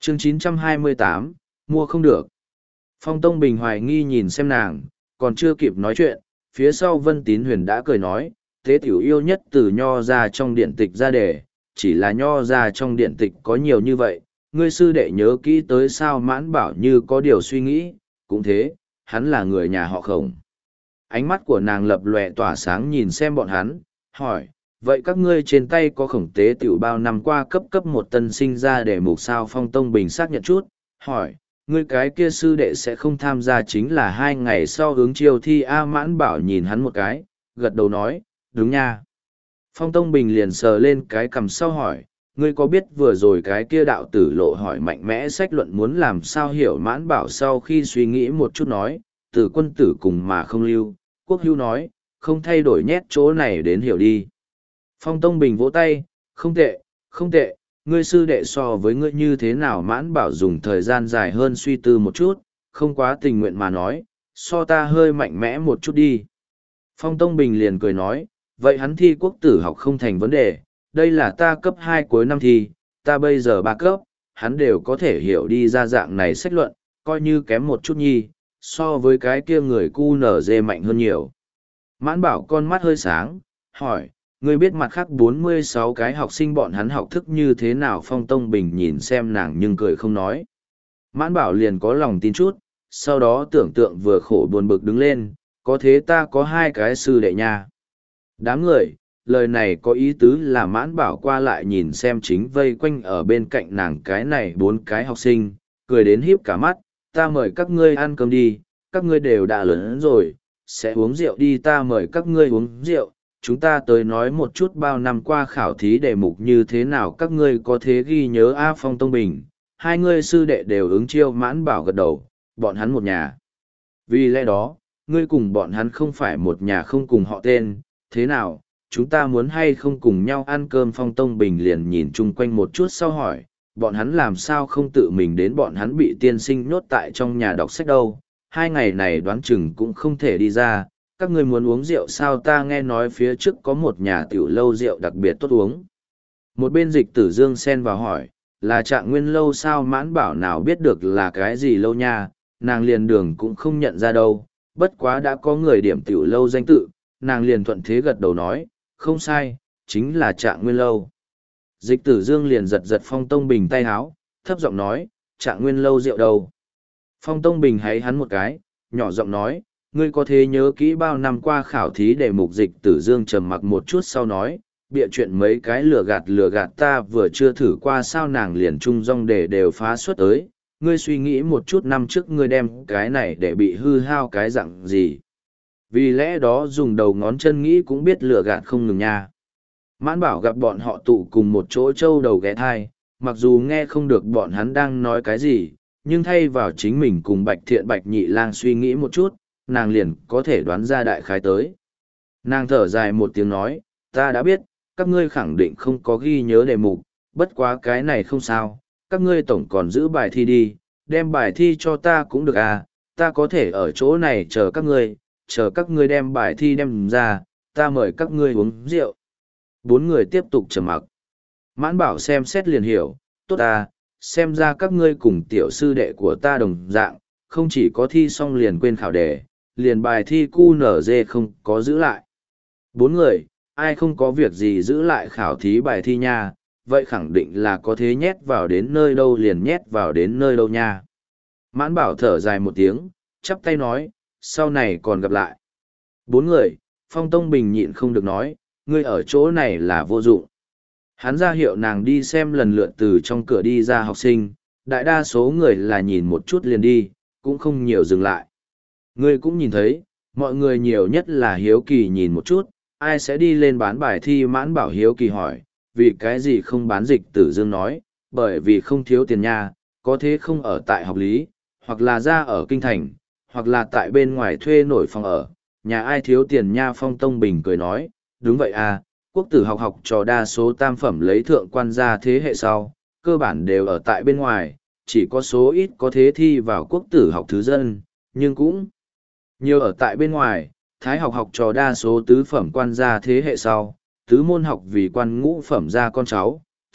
Chương 928, mua không được. Phong Tông Bình hoài nghi nhìn xem nàng, còn chưa kịp nói chuyện, phía sau Vân Tín Huyền đã cười nói, tế tiểu yêu nhất từ nho ra trong điện tịch ra đề, chỉ là nho ra trong điện tịch có nhiều như vậy, ngươi sư đệ nhớ kỹ tới sao Mãn Bảo như có điều suy nghĩ, cũng thế, hắn là người nhà họ Khổng. Ánh mắt của nàng lập lòe tỏa sáng nhìn xem bọn hắn, hỏi, vậy các ngươi trên tay có Khổng tế tiểu bao năm qua cấp một tân sinh ra để mục sao? Phong Tông Bình xác nhận chút, hỏi, ngươi cái kia sư đệ sẽ không tham gia chính là 2 ngày sau hướng chiêu thi A? Mãn Bảo nhìn hắn một cái, gật đầu nói, đúng nha. Phong Tông Bình liền sờ lên cái cằm sau hỏi, ngươi có biết vừa rồi cái kia đạo tử lộ hỏi mạnh mẽ sách luận muốn làm sao hiểu? Mãn Bảo sau khi suy nghĩ một chút nói, từ quân tử cùng mà không lưu, Quốc Hưu nói, không thay đổi nhét chỗ này đến hiểu đi. Phong Tông Bình vỗ tay, không tệ, không tệ, ngươi sư đệ so với ngươi như thế nào? Mãn Bảo dùng thời gian dài hơn suy tư một chút, không quá tình nguyện mà nói, so ta hơi mạnh mẽ một chút đi. Phong Tông Bình liền cười nói, vậy hắn thi quốc tử học không thành vấn đề, đây là ta cấp 2 cuối năm thi, ta bây giờ 3 cấp, hắn đều có thể hiểu đi ra dạng này sách luận, coi như kém một chút nhi, so với cái kia người cu nở dê mạnh hơn nhiều. Mãn Bảo con mắt hơi sáng, hỏi, ngươi biết mặt khác 46 cái học sinh bọn hắn học thức như thế nào? Phong Tông Bình nhìn xem nàng nhưng cười không nói. Mãn Bảo liền có lòng tin chút, sau đó tưởng tượng vừa khổ buồn bực đứng lên, có thế ta có 2 cái sư đệ nha. Đám người, lời này có ý tứ là Mãn Bảo qua lại nhìn xem chính vây quanh ở bên cạnh nàng cái này 4 cái học sinh, cười đến híp cả mắt, ta mời các ngươi ăn cơm đi, các ngươi đều đã lớn rồi, sẽ uống rượu đi, ta mời các ngươi uống rượu, chúng ta tới nói một chút bao năm qua khảo thí đề mục như thế nào, các ngươi có thế ghi nhớ A? Phong Tông Bình, 2 ngươi sư đệ đều ứng chiêu. Mãn Bảo gật đầu, bọn hắn một nhà. Vì lẽ đó, ngươi cùng bọn hắn không phải một nhà, không cùng họ tên, thế nào, chúng ta muốn hay không cùng nhau ăn cơm? Phong Tông Bình liền nhìn chung quanh một chút sau hỏi, bọn hắn làm sao không tự mình đến? Bọn hắn bị tiên sinh nhốt tại trong nhà đọc sách đâu, 2 ngày này đoán chừng cũng không thể đi ra. Các ngươi muốn uống rượu sao? Ta nghe nói phía trước có một nhà tiểu lâu rượu đặc biệt tốt uống. Một bên Dịch Tử Dương xen vào hỏi, là Trạng Nguyên lâu sao? Mãn Bảo nào biết được là cái gì lâu nha, nàng liền đường cũng không nhận ra đâu, bất quá đã có người điểm tiểu lâu danh tự, nàng liền thuận thế gật đầu nói, không sai, chính là Trạng Nguyên lâu. Dịch Tử Dương liền giật giật Phong Tông Bình tay háo, thấp giọng nói, Trạng Nguyên lâu rượu đâu? Phong Tông Bình háy hắn một cái, nhỏ giọng nói, ngươi có thể nhớ kỹ bao năm qua khảo thí đề mục? Dịch Tử Dương trầm mặc một chút sau nói, bịa chuyện mấy cái lừa gạt ta vừa chưa thử qua sao? Nàng liền trung rong để đều phá suất tới, ngươi suy nghĩ một chút, năm trước ngươi đem cái này để bị hư hao cái dạng gì? Vì lẽ đó dùng đầu ngón chân nghĩ cũng biết lừa gạt không ngừng nha. Mãn Bảo gặp bọn họ tụ cùng một chỗ trâu đầu ghé thai, mặc dù nghe không được bọn hắn đang nói cái gì, nhưng thay vào chính mình cùng Bạch Thiện Bạch Nhị Lang suy nghĩ một chút, nàng liền có thể đoán ra đại khái tới. Nàng thở dài một tiếng nói, ta đã biết, các ngươi khẳng định không có ghi nhớ đề mục, bất quá cái này không sao, các ngươi tổng còn giữ bài thi đi, đem bài thi cho ta cũng được à, ta có thể ở chỗ này chờ các ngươi đem bài thi đem ra, ta mời các ngươi uống rượu. 4 người tiếp tục trầm mặc. Mãn Bảo xem xét liền hiểu, tốt à, xem ra các ngươi cùng tiểu sư đệ của ta đồng dạng, không chỉ có thi xong liền quên khảo đề, liền bài thi QNZ không có giữ lại. 4 người, ai không có việc gì giữ lại khảo thí bài thi nha, vậy khẳng định là có thế nhét vào đến nơi đâu liền nhét vào đến nơi đâu nha. Mãn Bảo thở dài một tiếng, chắp tay nói, sau này còn gặp lại. 4 người, Phong Tông Bình nhịn không được nói, ngươi ở chỗ này là vô dụng. Hắn ra hiệu nàng đi xem lần lượt từ trong cửa đi ra học sinh, đại đa số người là nhìn một chút liền đi, cũng không nhiều dừng lại. Ngươi cũng nhìn thấy, mọi người nhiều nhất là hiếu kỳ nhìn một chút, ai sẽ đi lên bán bài thi? Mãn Bảo hiếu kỳ hỏi, vì cái gì không bán? Dịch Tử Dương nói, bởi vì không thiếu tiền nha, có thế không ở tại học lý, hoặc là ra ở kinh thành, hoặc là tại bên ngoài thuê nổi phòng ở, nhà ai thiếu tiền nha? Phong Tông Bình cười nói, đúng vậy à, quốc tử học học trò đa số tam phẩm lấy thượng quan gia thế hệ sau, cơ bản đều ở tại bên ngoài, chỉ có số ít có thế thi vào quốc tử học thứ dân, nhưng cũng nhiều ở tại bên ngoài. Thái học học trò đa số tứ phẩm quan gia thế hệ sau, tứ môn học vì quan ngũ phẩm gia con cháu,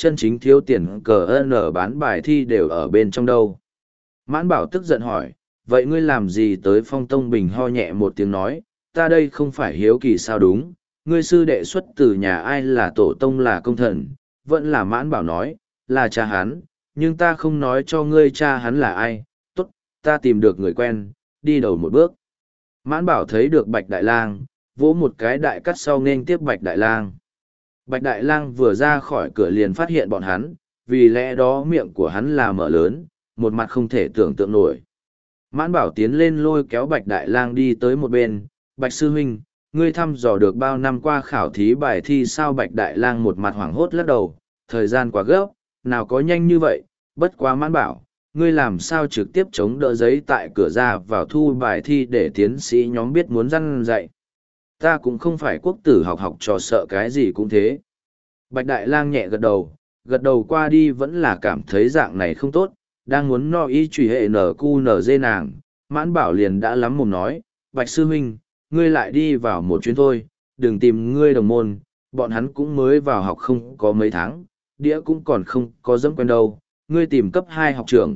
chân chính thiếu tiền cờ n bán bài thi đều ở bên trong đâu. Mãn Bảo tức giận hỏi, vậy ngươi làm gì tới? Phong Tông Bình ho nhẹ một tiếng nói, ta đây không phải hiếu kỳ sao? Đúng, ngươi sư đệ xuất từ nhà ai, là tổ tông là công thần? Vẫn là. Mãn Bảo nói, là cha hắn, nhưng ta không nói cho ngươi cha hắn là ai. Tốt, ta tìm được người quen, đi đầu một bước. Mãn Bảo thấy được Bạch Đại Lang, vỗ một cái đại cắt sau nên tiếp Bạch Đại Lang. Bạch Đại Lang vừa ra khỏi cửa liền phát hiện bọn hắn, vì lẽ đó miệng của hắn là mở lớn, một mặt không thể tưởng tượng nổi. Mãn Bảo tiến lên lôi kéo Bạch Đại Lang đi tới một bên, Bạch Sư Huynh, ngươi thăm dò được bao năm qua khảo thí bài thi sao? Bạch Đại Lang một mặt hoảng hốt lắc đầu, thời gian quá gấp, nào có nhanh như vậy, bất quá. Mãn Bảo, ngươi làm sao trực tiếp chống đỡ giấy tại cửa ra vào thu bài thi để tiến sĩ nhóm biết muốn răn dạy? Ta cũng không phải quốc tử học trò sợ cái gì cũng thế. Bạch Đại Lang nhẹ gật đầu qua đi vẫn là cảm thấy dạng này không tốt, đang muốn no y truy hệ NQNZ nàng, Mãn Bảo liền đã lắm mồm nói, Bạch Sư Huynh, ngươi lại đi vào một chuyến thôi, đừng tìm ngươi đồng môn, bọn hắn cũng mới vào học không có mấy tháng, đĩa cũng còn không có dẫm quen đâu, ngươi tìm cấp 2 học trưởng,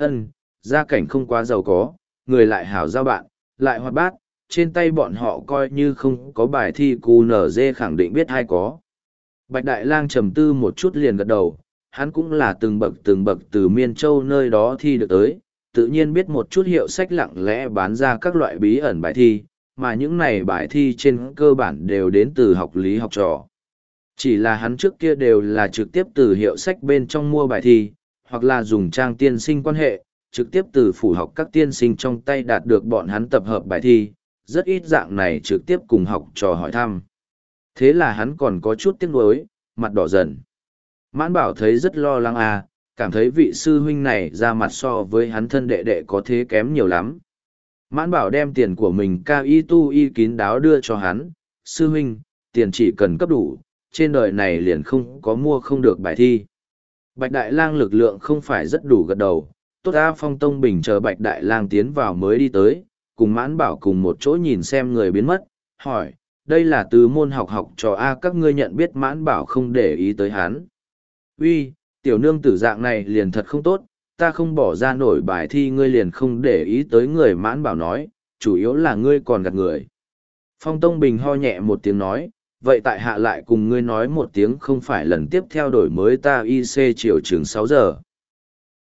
gia cảnh không quá giàu có, người lại hảo giao bạn, lại hoạt bát, trên tay bọn họ coi như không có bài thi QNZ khẳng định biết hay có. Bạch Đại Lang trầm tư một chút liền gật đầu, hắn cũng là từng bậc từ Miên Châu nơi đó thi được tới, tự nhiên biết một chút hiệu sách lặng lẽ bán ra các loại bí ẩn bài thi, mà những này bài thi trên cơ bản đều đến từ học lý học trò. Chỉ là hắn trước kia đều là trực tiếp từ hiệu sách bên trong mua bài thi, hoặc là dùng trang tiên sinh quan hệ, trực tiếp từ phủ học các tiên sinh trong tay đạt được bọn hắn tập hợp bài thi, rất ít dạng này trực tiếp cùng học trò hỏi thăm. Thế là hắn còn có chút tiếc nuối, mặt đỏ dần. Mãn Bảo thấy rất lo lắng cảm thấy vị sư huynh này ra mặt so với hắn thân đệ đệ có thế kém nhiều lắm. Mãn Bảo đem tiền của mình tu y kín đáo đưa cho hắn, sư huynh, tiền chỉ cần cấp đủ, trên đời này liền không có mua không được bài thi. Bạch Đại Lang lực lượng không phải rất đủ gật đầu, tốt. Phong Tông Bình chờ Bạch Đại Lang tiến vào mới đi tới, cùng Mãn Bảo cùng một chỗ nhìn xem người biến mất, hỏi, đây là từ môn học trò các ngươi nhận biết? Mãn Bảo không để ý tới hắn. Uy, tiểu nương tử dạng này liền thật không tốt, ta không bỏ ra nổi bài thi ngươi liền không để ý tới người. Mãn Bảo nói, chủ yếu là ngươi còn gạt người. Phong Tông Bình ho nhẹ một tiếng nói, vậy tại hạ lại cùng ngươi nói một tiếng, không phải lần tiếp theo đổi mới ta IC chiều chừng 6 giờ.